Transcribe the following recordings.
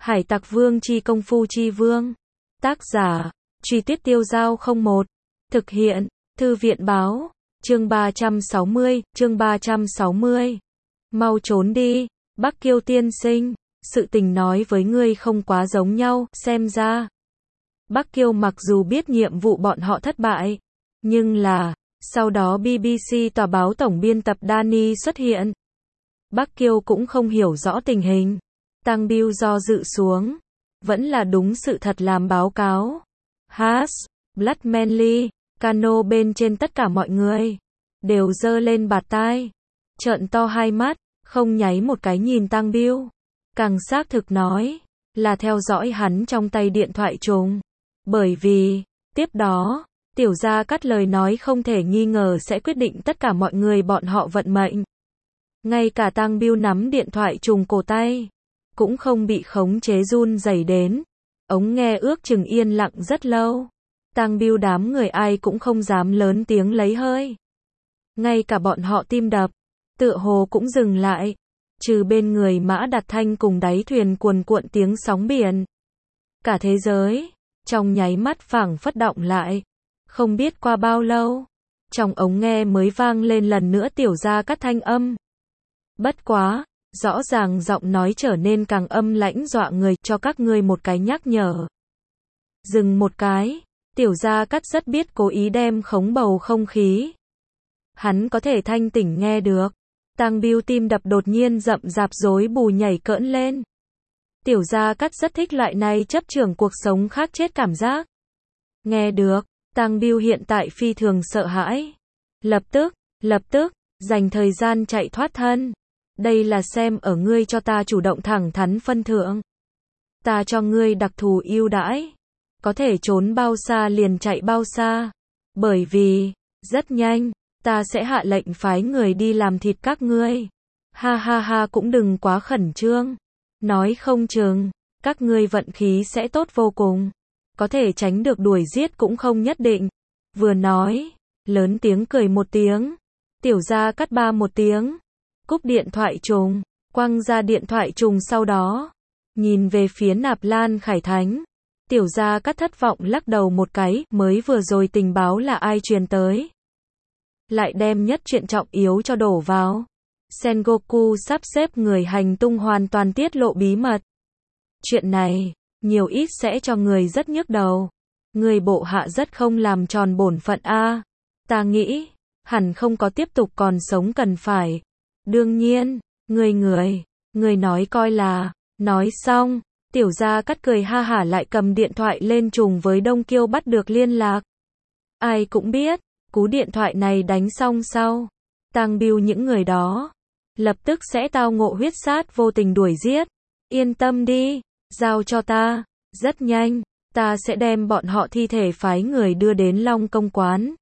Hải Tặc Vương chi công phu chi vương. Tác giả, Truy Tuyết Tiêu Giao 01. Thực hiện, Thư viện báo. Chương 360. Mau trốn đi, Bắc Kiêu tiên sinh. Sự tình nói với ngươi không quá giống nhau, xem ra. Bắc Kiêu mặc dù biết nhiệm vụ bọn họ thất bại, nhưng là, sau đó BBC tòa báo tổng biên tập Danny xuất hiện. Bắc Kiêu cũng không hiểu rõ tình hình. Tăng Bill do dự xuống. Vẫn là đúng sự thật làm báo cáo. Haas, Blood Manly, Cano bên trên tất cả mọi người đều giơ lên bạt tai, trợn to hai mắt, không nháy một cái nhìn Tăng Bill. Càng xác thực nói, là theo dõi hắn trong tay điện thoại trùng. Bởi vì, tiếp đó, tiểu gia cắt lời nói không thể nghi ngờ sẽ quyết định tất cả mọi người bọn họ vận mệnh. Ngay cả Tăng Bill nắm điện thoại trùng cổ tay, cũng không bị khống chế run rẩy đến. Ống nghe ước chừng yên lặng rất lâu. Tăng Bill đám người ai cũng không dám lớn tiếng lấy hơi. Ngay cả bọn họ tim đập, tựa hồ cũng dừng lại. Trừ bên người Mã Đạt Thanh cùng đáy thuyền cuồn cuộn tiếng sóng biển. Cả thế giới, trong nháy mắt phảng phất động lại. Không biết qua bao lâu, trong ống nghe mới vang lên lần nữa tiểu gia cắt thanh âm. Bất quá, rõ ràng giọng nói trở nên càng âm lãnh dọa người, cho các ngươi một cái nhắc nhở. Dừng một cái, tiểu gia cắt rất biết cố ý đem khống bầu không khí. Hắn có thể thanh tỉnh nghe được. Tăng Bill tim đập đột nhiên rậm rạp rối bù nhảy cỡn lên. Tiểu gia cắt rất thích loại này chấp trưởng cuộc sống khác chết cảm giác. Nghe được, Tăng Bill hiện tại phi thường sợ hãi. Lập tức, dành thời gian chạy thoát thân. Đây là xem ở ngươi cho ta chủ động thẳng thắn phân thượng. Ta cho ngươi đặc thù ưu đãi. Có thể trốn bao xa liền chạy bao xa. Bởi vì, rất nhanh, ta sẽ hạ lệnh phái người đi làm thịt các ngươi. Ha ha ha, cũng đừng quá khẩn trương. Nói không chừng, các ngươi vận khí sẽ tốt vô cùng. Có thể tránh được đuổi giết cũng không nhất định. Vừa nói, lớn tiếng cười một tiếng. Tiểu gia cắt ba một tiếng. Cúp điện thoại trùng, quăng ra điện thoại trùng sau đó. Nhìn về phía Nạp Lan Khải Thánh. Tiểu gia cắt thất vọng lắc đầu một cái, mới vừa rồi tình báo là ai truyền tới. Lại đem nhất chuyện trọng yếu cho đổ vào. Sengoku sắp xếp người hành tung hoàn toàn tiết lộ bí mật. Chuyện này, nhiều ít sẽ cho người rất nhức đầu. Người bộ hạ rất không làm tròn bổn phận a. Ta nghĩ, hẳn không có tiếp tục còn sống cần phải. Đương nhiên, người nói coi là, nói xong, tiểu gia cắt cười ha hả lại cầm điện thoại lên trùng với Đông Kiêu bắt được liên lạc. Ai cũng biết, cú điện thoại này đánh xong sau, Tăng Bill những người đó, lập tức sẽ tao ngộ huyết sát vô tình đuổi giết. Yên tâm đi, giao cho ta, rất nhanh, ta sẽ đem bọn họ thi thể phái người đưa đến Long Công quán.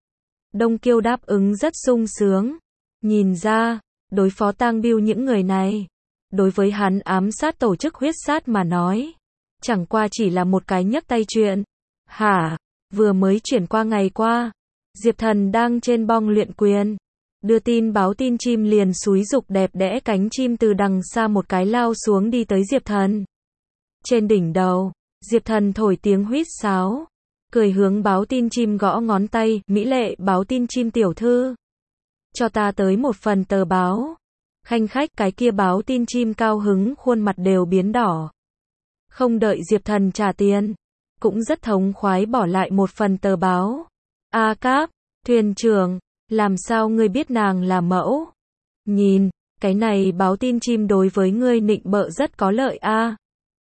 Đông Kiêu đáp ứng rất sung sướng, nhìn ra, đối phó Tăng Bill những người này, đối với hắn ám sát tổ chức huyết sát mà nói, chẳng qua chỉ là một cái nhấc tay chuyện. Hả, vừa mới chuyển qua ngày qua, Diệp Thần đang trên bong luyện quyền, đưa tin báo tin chim liền xúi dục đẹp đẽ cánh chim từ đằng xa một cái lao xuống đi tới Diệp Thần. Trên đỉnh đầu, Diệp Thần thổi tiếng huýt sáo, cười hướng báo tin chim gõ ngón tay, mỹ lệ báo tin chim tiểu thư. Cho ta tới một phần tờ báo. Khanh khách, cái kia báo tin chim cao hứng khuôn mặt đều biến đỏ. Không đợi Diệp Thần trả tiền, cũng rất thống khoái bỏ lại một phần tờ báo. A Cáp, thuyền trưởng, làm sao ngươi biết nàng là mẫu? Nhìn, cái này báo tin chim đối với ngươi nịnh bợ rất có lợi a.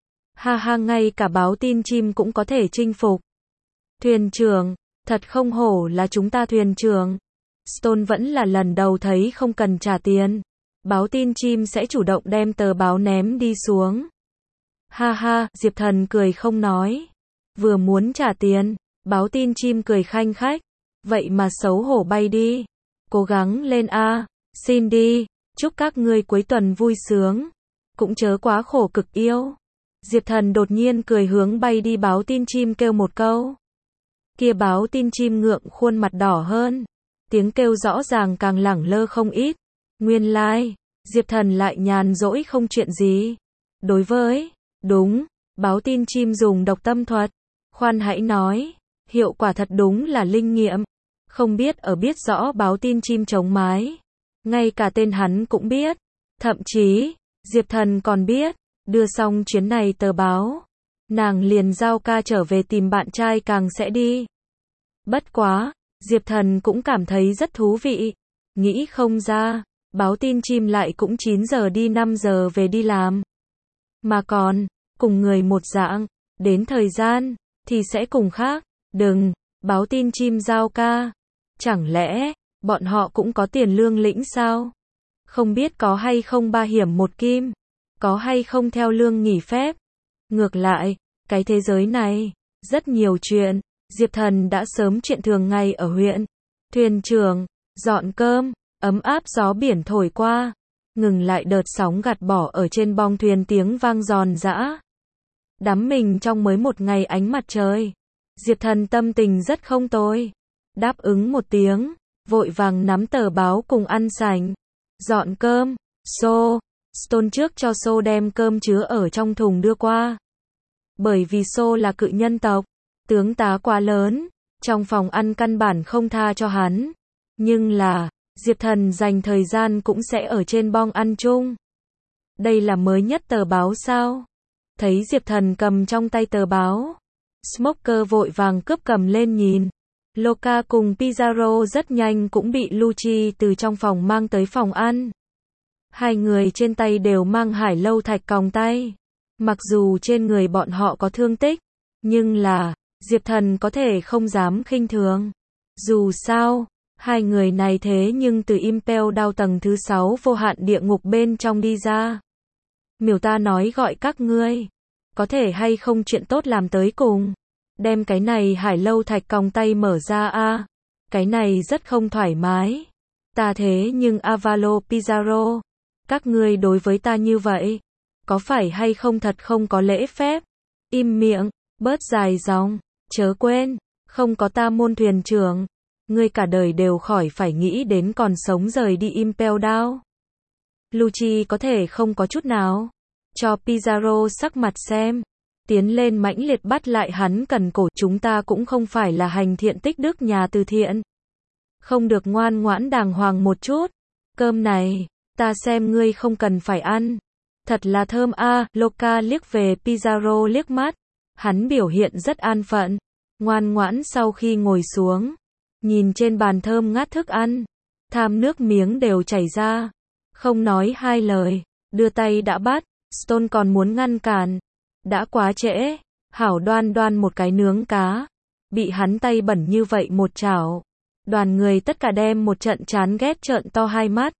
Ha ha, ngay cả báo tin chim cũng có thể chinh phục. Thuyền trưởng, thật không hổ là chúng ta thuyền trưởng. Stone vẫn là lần đầu thấy không cần trả tiền. Báo tin chim sẽ chủ động đem tờ báo ném đi xuống. Ha ha, Diệp Thần cười không nói. Vừa muốn trả tiền, báo tin chim cười khanh khách. Vậy mà xấu hổ bay đi. Cố gắng lên a, xin đi, chúc các ngươi cuối tuần vui sướng. Cũng chớ quá khổ cực yêu. Diệp Thần đột nhiên cười hướng bay đi báo tin chim kêu một câu. Kia báo tin chim ngượng khuôn mặt đỏ hơn. Tiếng kêu rõ ràng càng lẳng lơ không ít. Nguyên lai, Diệp Thần lại nhàn rỗi không chuyện gì. Đối với Đúng, báo tin chim dùng độc tâm thuật. Khoan hãy nói, hiệu quả thật đúng là linh nghiệm. Không biết ở biết rõ báo tin chim chống mái. Ngay cả tên hắn cũng biết. Thậm chí, Diệp Thần còn biết. Đưa xong chuyến này tờ báo, nàng liền giao ca trở về tìm bạn trai càng sẽ đi. Bất quá, Diệp Thần cũng cảm thấy rất thú vị. Nghĩ không ra, báo tin chim lại cũng 9 giờ đi 5 giờ về đi làm. Mà còn, cùng người một dạng, đến thời gian, thì sẽ cùng khác. Đừng, báo tin chim giao ca. Chẳng lẽ, bọn họ cũng có tiền lương lĩnh sao? Không biết có hay không 3 hiểm 1 kim? Có hay không theo lương nghỉ phép? Ngược lại, cái thế giới này, rất nhiều chuyện. Diệp Thần đã sớm chuyện thường ngày ở huyện. Thuyền trưởng, dọn cơm, ấm áp gió biển thổi qua. Ngừng lại đợt sóng gạt bỏ ở trên bong thuyền tiếng vang giòn giã. Đắm mình trong mới một ngày ánh mặt trời. Diệp Thần tâm tình rất không tồi. Đáp ứng một tiếng, vội vàng nắm tờ báo cùng ăn sành. Dọn cơm, Stone trước cho So đem cơm chứa ở trong thùng đưa qua. Bởi vì So là cự nhân tộc, tướng tá quá lớn, trong phòng ăn căn bản không tha cho hắn. Nhưng là, Diệp Thần dành thời gian cũng sẽ ở trên bong ăn chung. Đây là mới nhất tờ báo sao? Thấy Diệp Thần cầm trong tay tờ báo, Smoker vội vàng cướp cầm lên nhìn. Loka cùng Pizarro rất nhanh cũng bị Lucci từ trong phòng mang tới phòng ăn. Hai người trên tay đều mang hải lâu thạch còng tay. Mặc dù trên người bọn họ có thương tích, nhưng là, Diệp Thần có thể không dám khinh thường. Dù sao, hai người này thế nhưng từ Impel Down tầng thứ 6 vô hạn địa ngục bên trong đi ra. Miểu ta nói gọi các ngươi, có thể hay không chuyện tốt làm tới cùng. Đem cái này hải lâu thạch còng tay mở ra a. Cái này rất không thoải mái. Ta thế nhưng Avalo Pizarro, các ngươi đối với ta như vậy, có phải hay không thật không có lễ phép? Im miệng, bớt dài dòng, chớ quên, không có ta môn thuyền trưởng, ngươi cả đời đều khỏi phải nghĩ đến còn sống rời đi Impel Down. Lucci có thể không có chút nào cho Pizarro sắc mặt xem. Tiến lên mãnh liệt bắt lại hắn cần cổ. Chúng ta cũng không phải là hành thiện tích đức nhà từ thiện. Không được ngoan ngoãn đàng hoàng một chút. Cơm này, ta xem ngươi không cần phải ăn. Thật là thơm a. Loka liếc về Pizarro liếc mắt. Hắn biểu hiện rất an phận. Ngoan ngoãn sau khi ngồi xuống. Nhìn trên bàn thơm ngát thức ăn. Tham nước miếng đều chảy ra. Không nói hai lời. Đưa tay đã bắt. Stone còn muốn ngăn cản. Đã quá trễ, hảo đoan đoan một cái nướng cá. Bị hắn tay bẩn như vậy một chảo. Đoàn người tất cả đem một trận chán ghét trợn to hai mắt.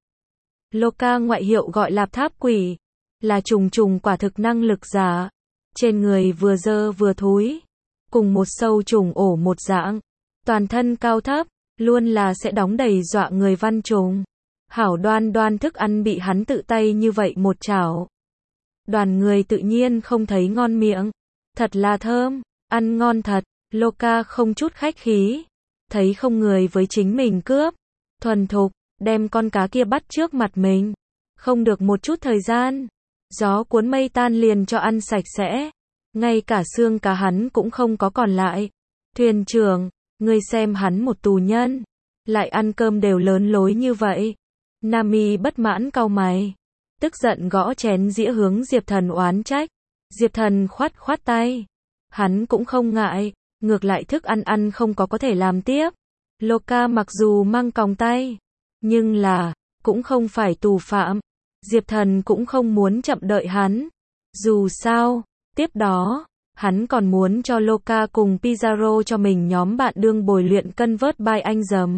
Loka ngoại hiệu gọi lạp tháp quỷ. Là trùng trùng quả thực năng lực giả. Trên người vừa dơ vừa thúi. Cùng một sâu trùng ổ một dạng. Toàn thân cao thấp, luôn là sẽ đóng đầy dọa người văn trùng. Hảo đoan đoan thức ăn bị hắn tự tay như vậy một chảo. Đoàn người tự nhiên không thấy ngon miệng. Thật là thơm, ăn ngon thật. Loka không chút khách khí. Thấy không người với chính mình cướp. Thuần thục, đem con cá kia bắt trước mặt mình. Không được một chút thời gian. Gió cuốn mây tan liền cho ăn sạch sẽ. Ngay cả xương cá hắn cũng không có còn lại. Thuyền trưởng, ngươi xem hắn một tù nhân. Lại ăn cơm đều lớn lối như vậy. Nami bất mãn cau mày. Tức giận gõ chén dĩa hướng Diệp Thần oán trách. Diệp Thần khoát khoát tay. Hắn cũng không ngại, ngược lại thức ăn ăn không có thể làm tiếp. Loka mặc dù mang còng tay, nhưng là, cũng không phải tù phạm. Diệp Thần cũng không muốn chậm đợi hắn. Dù sao, tiếp đó, hắn còn muốn cho Loka cùng Pizarro cho mình nhóm bạn đương bồi luyện cân vớt by anh dầm.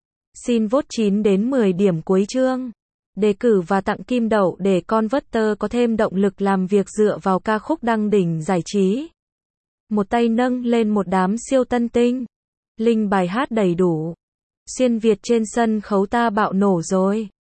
Xin vote 9 đến 10 điểm cuối chương. Đề cử và tặng kim đậu để Converter có thêm động lực làm việc dựa vào ca khúc đăng đỉnh giải trí. Một tay nâng lên một đám siêu tân tinh. Link bài hát đầy đủ. Xuyên Việt trên sân khấu ta bạo nổ rồi.